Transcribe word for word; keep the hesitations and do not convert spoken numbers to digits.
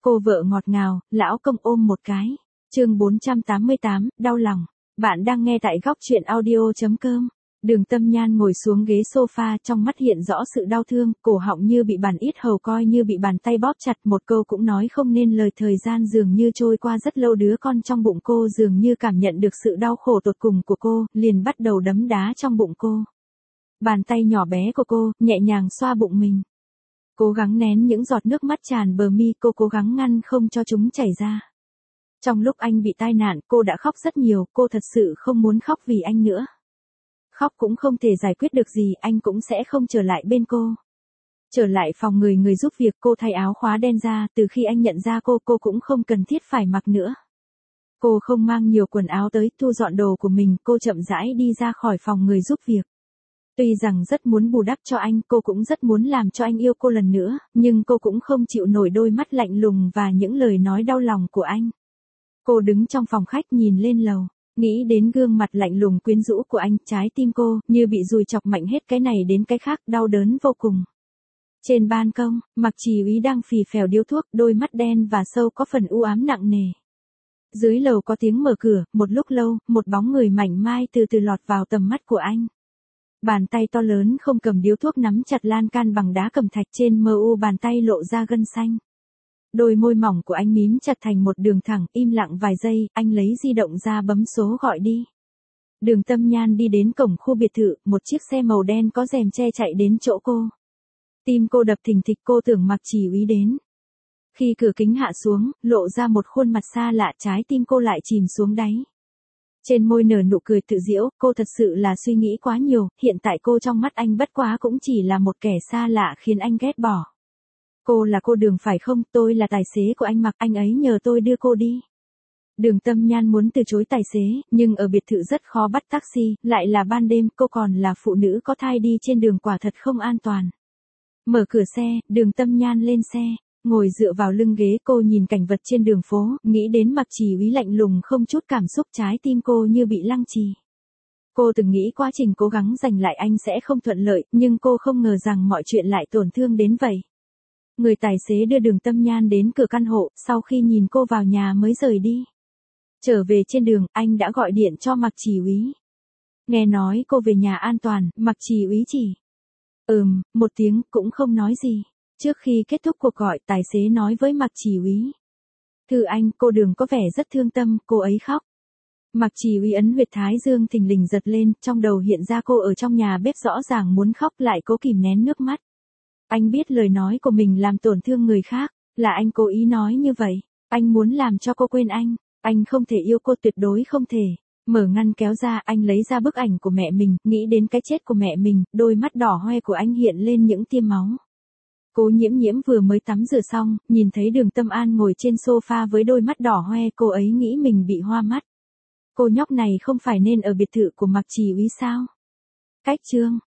Cô vợ ngọt ngào, lão công ôm một cái. Chương bốn trăm tám mươi tám, đau lòng. Bạn đang nghe tại góc truyện audio chấm com. Đường Tâm Nhan ngồi xuống ghế sofa, trong mắt hiện rõ sự đau thương, cổ họng như bị bàn yết hầu coi như bị bàn tay bóp chặt, một câu cũng nói không nên lời. Thời gian dường như trôi qua rất lâu, đứa con trong bụng cô dường như cảm nhận được sự đau khổ tột cùng của cô, liền bắt đầu đấm đá trong bụng cô. Bàn tay nhỏ bé của cô, nhẹ nhàng xoa bụng mình. Cố gắng nén những giọt nước mắt tràn bờ mi, cô cố gắng ngăn không cho chúng chảy ra. Trong lúc anh bị tai nạn, cô đã khóc rất nhiều, cô thật sự không muốn khóc vì anh nữa. Khóc cũng không thể giải quyết được gì, anh cũng sẽ không trở lại bên cô. Trở lại phòng người người giúp việc, cô thay áo khóa đen ra, từ khi anh nhận ra cô, cô cũng không cần thiết phải mặc nữa. Cô không mang nhiều quần áo tới, thu dọn đồ của mình, cô chậm rãi đi ra khỏi phòng người giúp việc. Tuy rằng rất muốn bù đắp cho anh, cô cũng rất muốn làm cho anh yêu cô lần nữa, nhưng cô cũng không chịu nổi đôi mắt lạnh lùng và những lời nói đau lòng của anh. Cô đứng trong phòng khách nhìn lên lầu, nghĩ đến gương mặt lạnh lùng quyến rũ của anh, trái tim cô như bị dùi chọc mạnh hết cái này đến cái khác, đau đớn vô cùng. Trên ban công, Mạc Chỉ Úy đang phì phèo điếu thuốc, đôi mắt đen và sâu có phần u ám nặng nề. Dưới lầu có tiếng mở cửa, một lúc lâu, một bóng người mảnh mai từ từ lọt vào tầm mắt của anh. Bàn tay to lớn không cầm điếu thuốc nắm chặt lan can bằng đá cẩm thạch, trên mờ u bàn tay lộ ra gân xanh. Đôi môi mỏng của anh mím chặt thành một đường thẳng, im lặng vài giây, anh lấy di động ra bấm số gọi đi. Đường Tâm Nhan đi đến cổng khu biệt thự, một chiếc xe màu đen có rèm che chạy đến chỗ cô. Tim cô đập thình thịch, cô tưởng Mạc Chỉ Úy đến. Khi cửa kính hạ xuống, lộ ra một khuôn mặt xa lạ, trái tim cô lại chìm xuống đáy. Trên môi nở nụ cười tự giễu, cô thật sự là suy nghĩ quá nhiều, hiện tại cô trong mắt anh bất quá cũng chỉ là một kẻ xa lạ khiến anh ghét bỏ. Cô là cô Đường phải không, tôi là tài xế của anh Mạc, anh ấy nhờ tôi đưa cô đi. Đường Tâm Nhan muốn từ chối tài xế, nhưng ở biệt thự rất khó bắt taxi, lại là ban đêm, cô còn là phụ nữ có thai đi trên đường quả thật không an toàn. Mở cửa xe, Đường Tâm Nhan lên xe. Ngồi dựa vào lưng ghế, cô nhìn cảnh vật trên đường phố, nghĩ đến Mạc Chỉ Úy lạnh lùng không chút cảm xúc, trái tim cô như bị lăng trì. Cô từng nghĩ quá trình cố gắng giành lại anh sẽ không thuận lợi, nhưng cô không ngờ rằng mọi chuyện lại tổn thương đến vậy. Người tài xế đưa Đường Tâm Nhan đến cửa căn hộ, sau khi nhìn cô vào nhà mới rời đi. Trở về trên đường, anh đã gọi điện cho Mạc Chỉ Úy. Nghe nói cô về nhà an toàn, Mạc Chỉ Úy chỉ ừm, một tiếng, cũng không nói gì. Trước khi kết thúc cuộc gọi, tài xế nói với Mạc Chỉ Úy. Thưa anh, cô Đường có vẻ rất thương tâm, cô ấy khóc. Mạc Chỉ Úy ấn huyệt thái dương thình lình giật lên, trong đầu hiện ra cô ở trong nhà bếp rõ ràng muốn khóc lại cố kìm nén nước mắt. Anh biết lời nói của mình làm tổn thương người khác, là anh cố ý nói như vậy. Anh muốn làm cho cô quên anh, anh không thể yêu cô, tuyệt đối không thể. Mở ngăn kéo ra, anh lấy ra bức ảnh của mẹ mình, nghĩ đến cái chết của mẹ mình, đôi mắt đỏ hoe của anh hiện lên những tia máu. Cố Nhiễm Nhiễm vừa mới tắm rửa xong, nhìn thấy Đường Tâm An ngồi trên sofa với đôi mắt đỏ hoe, cô ấy nghĩ mình bị hoa mắt. Cô nhóc này không phải nên ở biệt thự của Mạc Chỉ Úy sao? Cách chương